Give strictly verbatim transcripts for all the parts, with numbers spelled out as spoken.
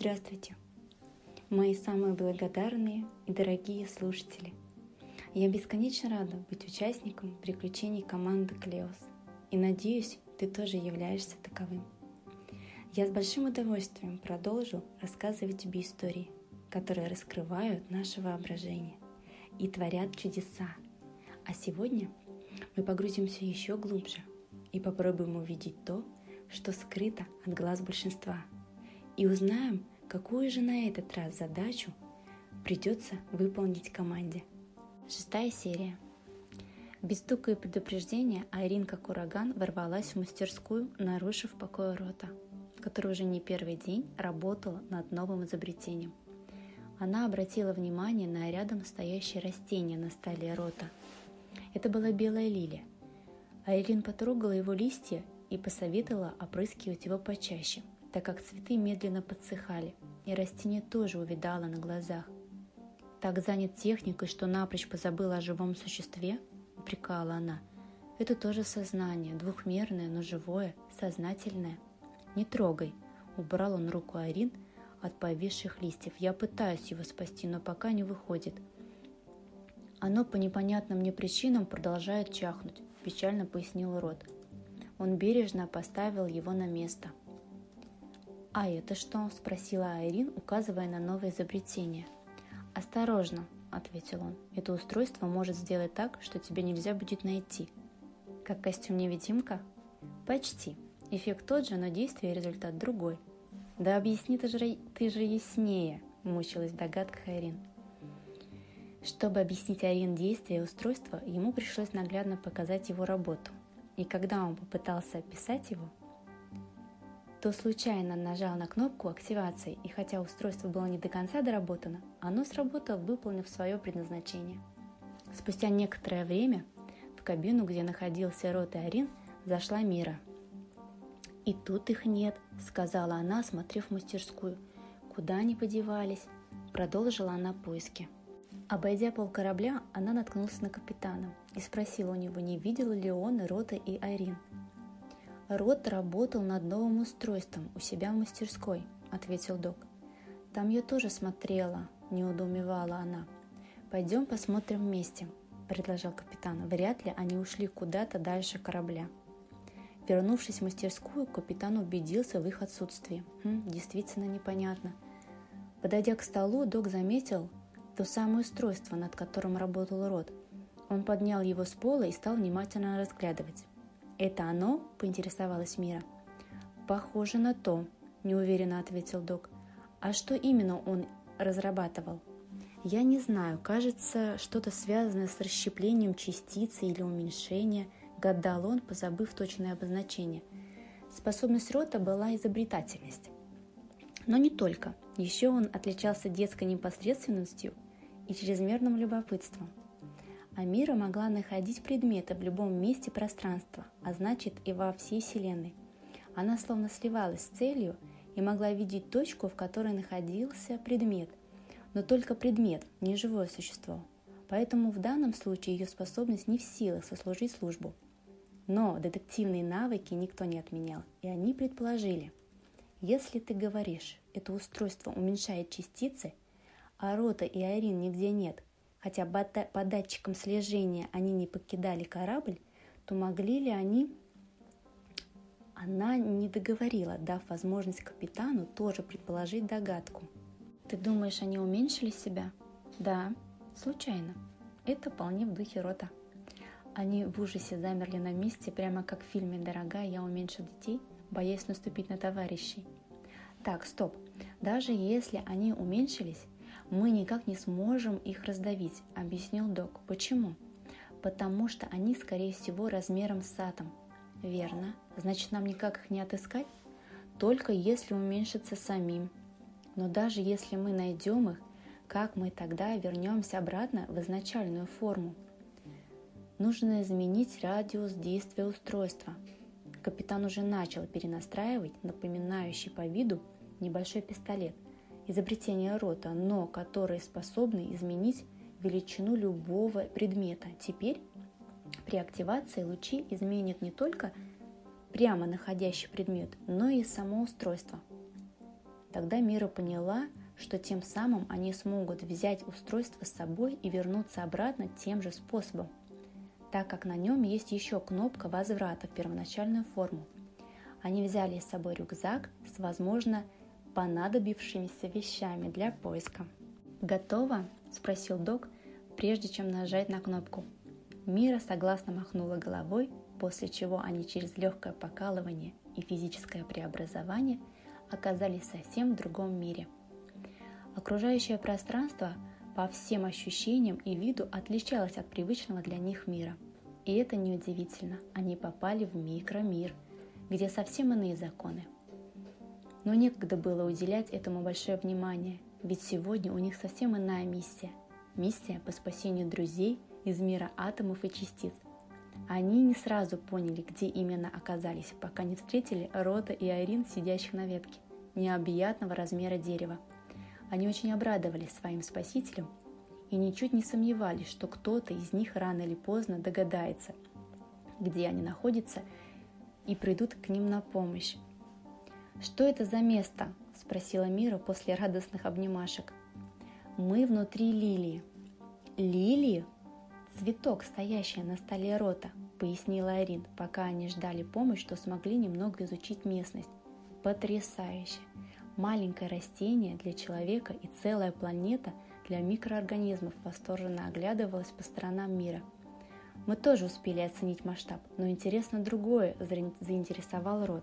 Здравствуйте, мои самые благодарные и дорогие слушатели. Я бесконечно рада быть участником приключений команды Клеос и надеюсь, ты тоже являешься таковым. Я с большим удовольствием продолжу рассказывать тебе истории, которые раскрывают наше воображение и творят чудеса. А сегодня мы погрузимся еще глубже и попробуем увидеть то, что скрыто от глаз большинства, и узнаем, какую же на этот раз задачу придется выполнить команде. Шестая серия. Без стука и предупреждения Айрин, как ураган, ворвалась в мастерскую, нарушив покой Рота, который уже не первый день работал над новым изобретением. Она обратила внимание на рядом стоящее растение на столе Рота. Это была белая лилия. Айрин потрогала его листья и посоветовала опрыскивать его почаще, так как цветы медленно подсыхали, и растение тоже увядало на глазах. «Так занят техникой, что напрочь позабыл о живом существе?» — упрекала она. «Это тоже сознание, двухмерное, но живое, сознательное. Не трогай!» — убрал он руку Айрин от повисших листьев. «Я пытаюсь его спасти, но пока не выходит. Оно по непонятным мне причинам продолжает чахнуть», — печально пояснил Рот. Он бережно поставил его на место. «А это что?» – спросила Айрин, указывая на новое изобретение. «Осторожно», – ответил он. «Это устройство может сделать так, что тебе нельзя будет найти». «Как костюм-невидимка?» «Почти. Эффект тот же, но действие и результат другой». «Да объясни ты же, ты же яснее», – мучилась в догадках Айрин. Чтобы объяснить Айрин действие устройства, ему пришлось наглядно показать его работу. И когда он попытался описать его, то случайно нажал на кнопку активации, и хотя устройство было не до конца доработано, оно сработало, выполнив свое предназначение. Спустя некоторое время в кабину, где находился Рот и Айрин, зашла Мира. «И тут их нет», — сказала она, осмотрев мастерскую. «Куда они подевались?» — продолжила она поиски. Обойдя пол корабля, она наткнулась на капитана и спросила у него, не видел ли он Рота и Айрин. «Рот работал над новым устройством у себя в мастерской», — ответил док. «Там я тоже смотрела», — неудоумевала она. «Пойдем посмотрим вместе», — предложил капитан. «Вряд ли они ушли куда-то дальше корабля». Вернувшись в мастерскую, капитан убедился в их отсутствии. Хм, действительно непонятно. Подойдя к столу, док заметил то самое устройство, над которым работал Рот. Он поднял его с пола и стал внимательно разглядывать. «Это оно?» – поинтересовалась Мира. «Похоже на то», – неуверенно ответил док. «А что именно он разрабатывал?» «Я не знаю. Кажется, что-то связанное с расщеплением частицы или уменьшением», – гадал он, позабыв точное обозначение. Способность Рота была изобретательность. Но не только. Еще он отличался детской непосредственностью и чрезмерным любопытством. А Мира могла находить предметы в любом месте пространства, а значит и во всей Вселенной. Она словно сливалась с целью и могла видеть точку, в которой находился предмет, но только предмет, не живое существо. Поэтому в данном случае ее способность не в силах сослужить службу. Но детективные навыки никто не отменял, и они предположили: если ты говоришь, это устройство уменьшает частицы, а Рота и Айрин нигде нет, хотя по датчикам слежения они не покидали корабль, то могли ли они... Она не договорила, дав возможность капитану тоже предположить догадку. «Ты думаешь, они уменьшили себя?» «Да, случайно. Это вполне в духе Рота». Они в ужасе замерли на месте, прямо как в фильме «Дорогая, я уменьшил детей», боясь наступить на товарищей. «Так, стоп. Даже если они уменьшились, мы никак не сможем их раздавить», — объяснил док. «Почему?» «Потому что они, скорее всего, размером с атом». «Верно. Значит, нам никак их не отыскать?» «Только если уменьшиться самим. Но даже если мы найдем их, как мы тогда вернемся обратно в изначальную форму?» «Нужно изменить радиус действия устройства». Капитан уже начал перенастраивать напоминающий по виду небольшой пистолет, изобретение Рота, но который способны изменить величину любого предмета. Теперь при активации лучи изменят не только прямо находящий предмет, но и само устройство. Тогда Мира поняла, что тем самым они смогут взять устройство с собой и вернуться обратно тем же способом, так как на нем есть еще кнопка возврата в первоначальную форму. Они взяли с собой рюкзак с, возможно, понадобившимися вещами для поиска. «Готово?» – спросил док, прежде чем нажать на кнопку. Мира согласно махнула головой, после чего они через легкое покалывание и физическое преобразование оказались совсем в другом мире. Окружающее пространство по всем ощущениям и виду отличалось от привычного для них мира. И это неудивительно, они попали в микромир, где совсем иные законы. Но некогда было уделять этому большое внимание, ведь сегодня у них совсем иная миссия. Миссия по спасению друзей из мира атомов и частиц. Они не сразу поняли, где именно оказались, пока не встретили Рота и Айрин, сидящих на ветке необъятного размера дерева. Они очень обрадовались своим спасителям и ничуть не сомневались, что кто-то из них рано или поздно догадается, где они находятся, и придут к ним на помощь. «Что это за место?» – спросила Мира после радостных обнимашек. «Мы внутри лилии». «Лилии? Цветок, стоящий на столе Рота», – пояснила Айрин, пока они ждали помощи, что смогли немного изучить местность. «Потрясающе! Маленькое растение для человека и целая планета для микроорганизмов», восторженно оглядывалась по сторонам Мира. «Мы тоже успели оценить масштаб, но интересно другое», – заинтересовал Рот.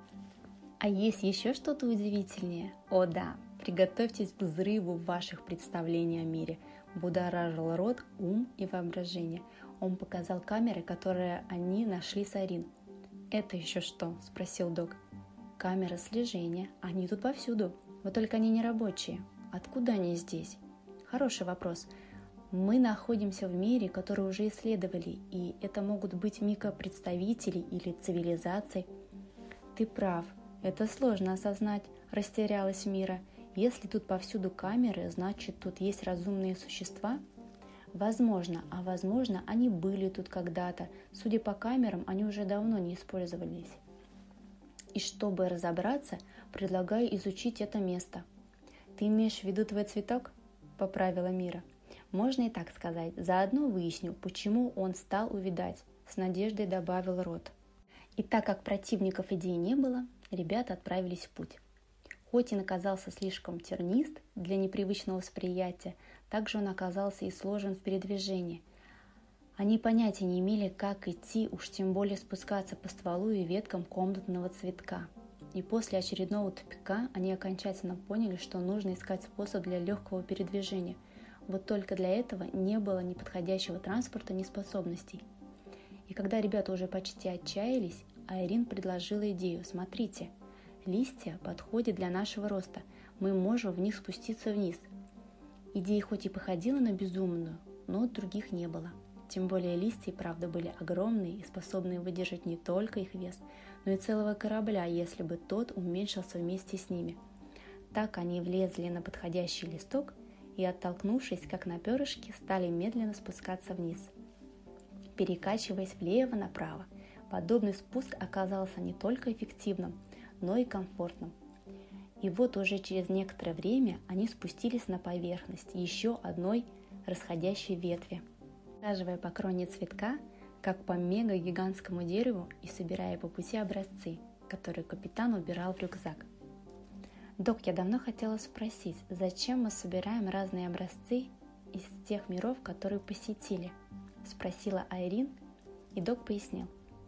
«А есть еще что-то удивительнее?» «О да, приготовьтесь к взрыву ваших представлений о мире», – будоражил Рот ум и воображение. Он показал камеры, которые они нашли с Айрин. «Это еще что?» – спросил док. «Камеры слежения. Они тут повсюду. Вот только они не рабочие. Откуда они здесь?» «Хороший вопрос. Мы находимся в мире, который уже исследовали, и это могут быть микропредставители или цивилизации». «Ты прав. Это сложно осознать», – растерялась Мира. «Если тут повсюду камеры, значит, тут есть разумные существа?» «Возможно, а возможно, они были тут когда-то. Судя по камерам, они уже давно не использовались. И чтобы разобраться, предлагаю изучить это место». «Ты имеешь в виду твой цветок?» – поправила Мира. «Можно и так сказать. Заодно выясню, почему он стал увядать», – с надеждой добавил Рот. И так как противников идеи не было, ребята отправились в путь. Хоть он оказался слишком тернист для непривычного восприятия, также он оказался и сложен в передвижении. Они понятия не имели, как идти, уж тем более спускаться по стволу и веткам комнатного цветка. И после очередного тупика они окончательно поняли, что нужно искать способ для легкого передвижения. Вот только для этого не было ни подходящего транспорта, ни способностей. И когда ребята уже почти отчаялись, Айрин предложила идею. «Смотрите, листья подходят для нашего роста, мы можем в них спуститься вниз». Идея хоть и походила на безумную, но других не было. Тем более листья, правда, были огромные и способные выдержать не только их вес, но и целого корабля, если бы тот уменьшился вместе с ними. Так они влезли на подходящий листок и, оттолкнувшись, как на перышке, стали медленно спускаться вниз, перекачиваясь влево-направо. Подобный спуск оказался не только эффективным, но и комфортным. И вот уже через некоторое время они спустились на поверхность еще одной расходящей ветви, саживая по кроне цветка, как по мега-гигантскому дереву, и собирая по пути образцы, которые капитан убирал в рюкзак. «Док, я давно хотела спросить, зачем мы собираем разные образцы из тех миров, которые посетили?» – спросила Айрин, и док пояснил.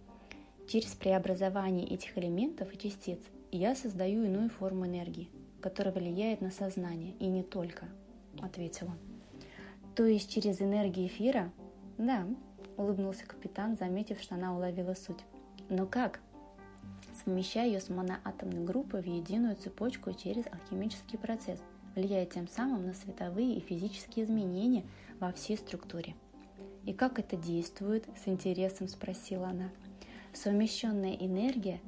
«Через преобразование этих элементов и частиц я создаю иную форму энергии, которая влияет на сознание, и не только», – ответил он. «То есть через энергию эфира?» «Да», – улыбнулся капитан, заметив, что она уловила суть. «Но как?» «Совмещая ее с моноатомной группой в единую цепочку через алхимический процесс, влияя тем самым на световые и физические изменения во всей структуре». «И как это действует?» – с интересом спросила она. «Совмещенная энергия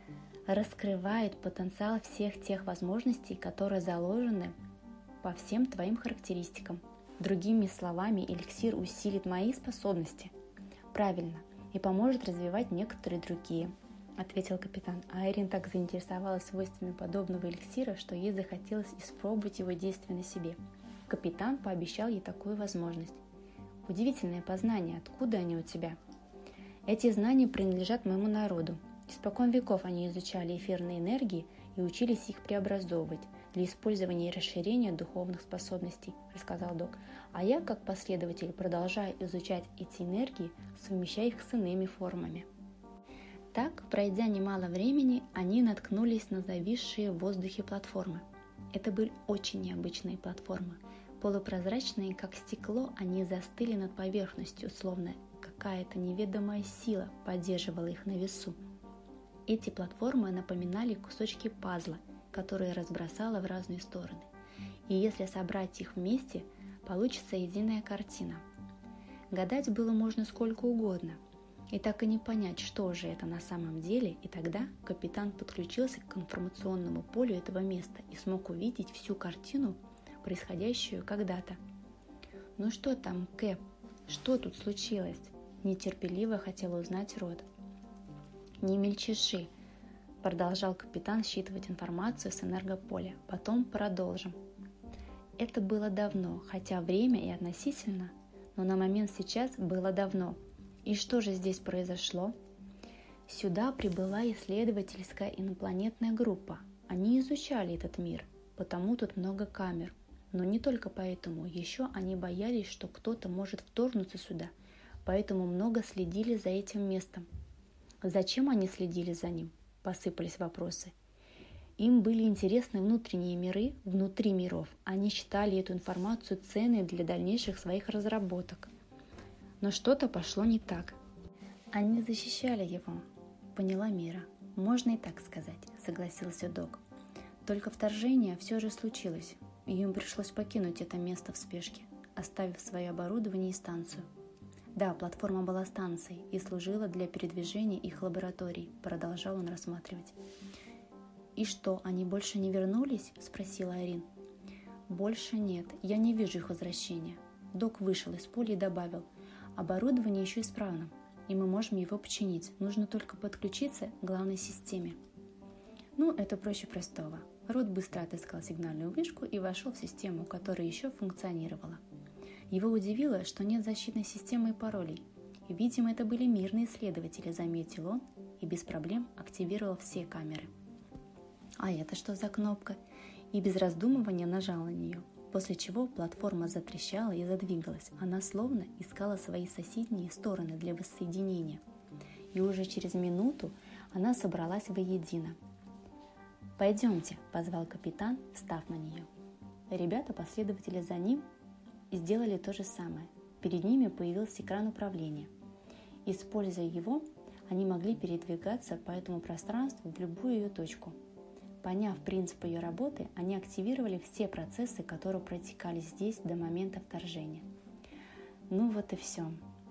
раскрывает потенциал всех тех возможностей, которые заложены по всем твоим характеристикам. Другими словами, эликсир усилит мои способности». «Правильно, и поможет развивать некоторые другие». — ответил капитан, а Айрин так заинтересовалась свойствами подобного эликсира, что ей захотелось испробовать его действие на себе. Капитан пообещал ей такую возможность. «Удивительное познание, откуда они у тебя?» «Эти знания принадлежат моему народу. Испокон веков они изучали эфирные энергии и учились их преобразовывать для использования и расширения духовных способностей», — рассказал док. «А я, как последователь, продолжаю изучать эти энергии, совмещая их с иными формами». Так, пройдя немало времени, они наткнулись на зависшие в воздухе платформы. Это были очень необычные платформы. Полупрозрачные, как стекло, они застыли над поверхностью, словно какая-то неведомая сила поддерживала их на весу. Эти платформы напоминали кусочки пазла, которые разбросало в разные стороны. И если собрать их вместе, получится единая картина. Гадать было можно сколько угодно, и так и не понять, что же это на самом деле, и тогда капитан подключился к информационному полю этого места и смог увидеть всю картину, происходящую когда-то. «Ну что там, Кэп? Что тут случилось?» – нетерпеливо хотел узнать Род. «Не мельчеши», – продолжал капитан считывать информацию с энергополя. «Потом продолжим». Это было давно, хотя время и относительно, но на момент сейчас было давно. И что же здесь произошло? Сюда прибыла исследовательская инопланетная группа. Они изучали этот мир, потому тут много камер. Но не только поэтому, еще они боялись, что кто-то может вторгнуться сюда, поэтому много следили за этим местом. Зачем они следили за ним? Посыпались вопросы. Им были интересны внутренние миры внутри миров. Они считали эту информацию ценной для дальнейших своих разработок. Но что-то пошло не так. Они защищали его, поняла Мира. Можно и так сказать, согласился док. Только вторжение все же случилось, и им пришлось покинуть это место в спешке, оставив свое оборудование и станцию. Да, платформа была станцией и служила для передвижения их лабораторий, продолжал он рассматривать. «И что, они больше не вернулись?» – спросила Айрин. «Больше нет, я не вижу их возвращения». Док вышел из поля и добавил: «Оборудование еще исправно, и мы можем его починить. Нужно только подключиться к главной системе». Ну, это проще простого. Род быстро отыскал сигнальную вышку и вошел в систему, которая еще функционировала. Его удивило, что нет защитной системы и паролей. И, видимо, это были мирные исследователи, заметил он, и без проблем активировал все камеры. А это что за кнопка? И без раздумывания нажал на нее, после чего платформа затрещала и задвигалась. Она словно искала свои соседние стороны для воссоединения. И уже через минуту она собралась воедино. «Пойдемте», – позвал капитан, встав на нее. Ребята-последователи за ним сделали то же самое. Перед ними появился экран управления. Используя его, они могли передвигаться по этому пространству в любую ее точку. Поняв принцип ее работы, они активировали все процессы, которые протекали здесь до момента вторжения. Ну вот и все.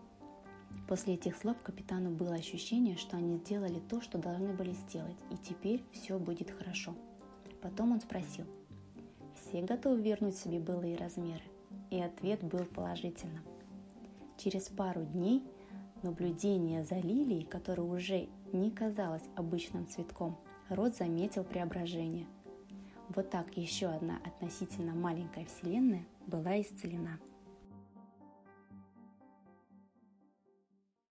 После этих слов капитану было ощущение, что они сделали то, что должны были сделать, и теперь все будет хорошо. Потом он спросил: «Все готовы вернуть себе былые размеры?» И ответ был положительным. Через пару дней наблюдения за лилией, которая уже не казалась обычным цветком, Род заметил преображение. Вот так еще одна относительно маленькая вселенная была исцелена.